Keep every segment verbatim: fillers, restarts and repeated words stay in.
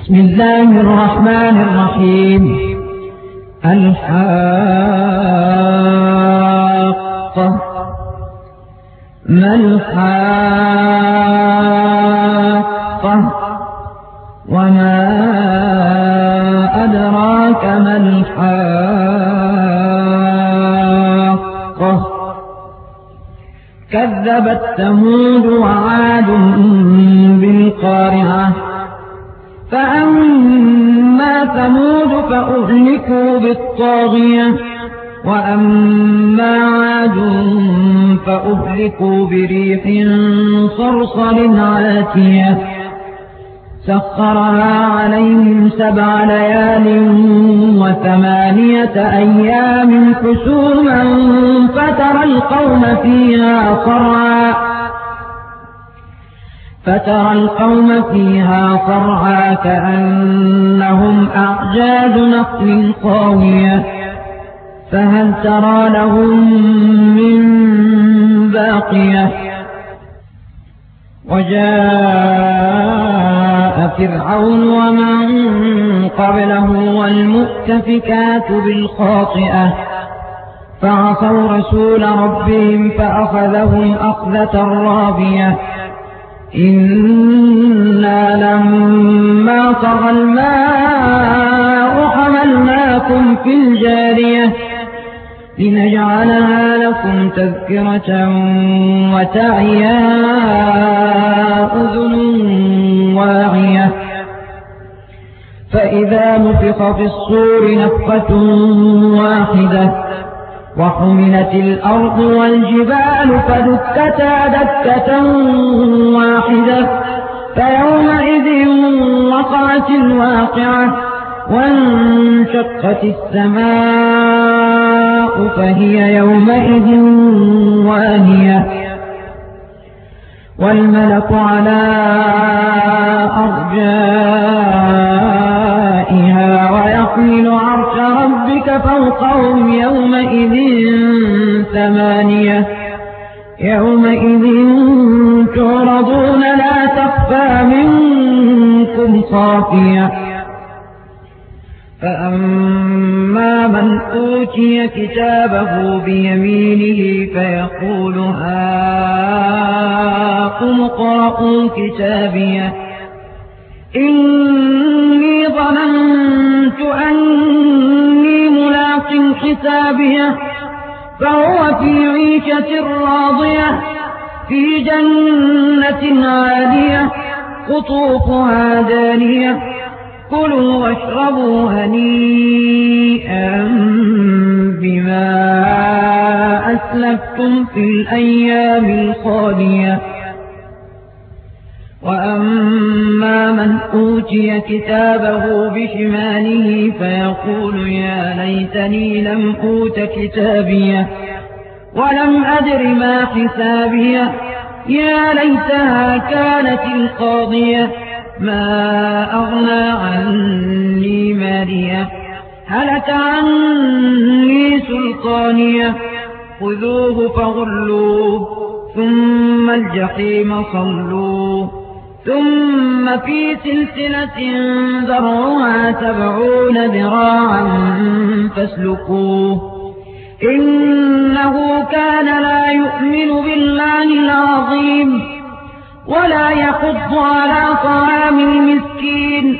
بسم الله الرحمن الرحيم. الحاقة ما الحاقة وما أدراك ما الحاقة كذبت ثمود وعاد بالقارعة فأما ثمود فأهلكوا بالطاغية وأما عاد فأهلكوا بريح صرصر عاتية سخرها عليهم سبع ليال وثمانية أيام حسوما فترى القوم فيها صرعا فترى القوم فيها صرعا كأنهم أعجاز نخل خاوية فهل ترى لهم من باقية وجاء فرعون ومن قبله والمؤتفكات بالخاطئة فعصوا رسول ربهم فأخذهم أخذة رابية إنا لما طغى الماء حملناكم في الجارية لنجعلها لكم تذكرة وتعيا أذن واعية فإذا نفخ في الصور نفخة واحدة وحملت الأرض والجبال فدكتا دكة واحدة فيومئذ وقعت الواقعة وانشقت السماء فهي يومئذ واهية والملك على أرجائها ويحمل عرش ربك فوقهم يومئذ ثمانية يومئذ تعرضون لا تخفى منكم خافية فأما من أوتي كتابه بيمينه فيقول هاؤم اقرءوا كتابيه إني ظننت أني ملاق حسابيه فهو في عيشة راضية في جنة عالية قطوفها دانية كلوا واشربوا هنيئا بما أسلفتم في الأيام الخالية وأما من أوتي كتابه بشماله فيقول يا ليتني لم أوت كتابيه ولم أدر ما حسابيه يا ليتها كانت القاضية ما أغنى عني ماليه هلك عني سلطانيه خذوه فغلوه ثم الجحيم صلوه ثم في سلسلة ذرعها سبعون ذراعا فاسلكوه إنه كان لا يؤمن بالله العظيم ولا يحض على طعام المسكين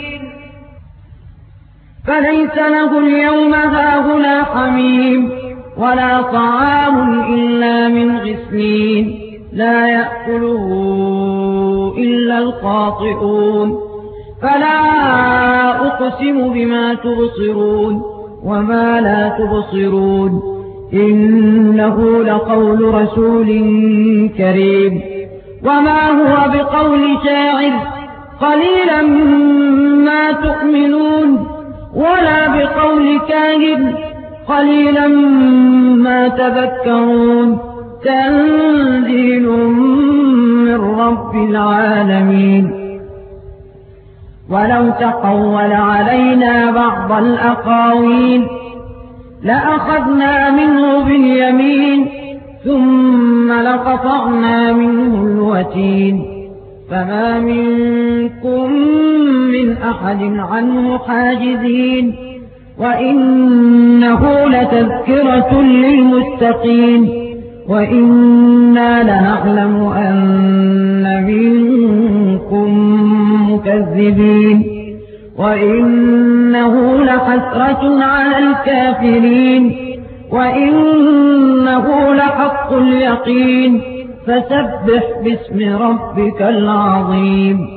فليس له اليوم هاهنا حميم ولا طعام إلا من غسلين لا يأكله إلا الخاطئون فلا أقسم بما تبصرون وما لا تبصرون إنه لقول رسول كريم وما هو بقول شاعر قليلا ما تؤمنون ولا بقول كاهن قليلا ما تذكرون تنزيل من رب العالمين ولو تقول علينا بعض الأقاويل لأخذنا منه باليمين ثم لقطعنا منه الوتين فما منكم من أحد عنه حاجزين وإنه لتذكرة للمتقين وإنا لنعلم أن منكم مكذبين وإنه لحسرة على الكافرين وإنه لحق اليقين فسبح باسم ربك العظيم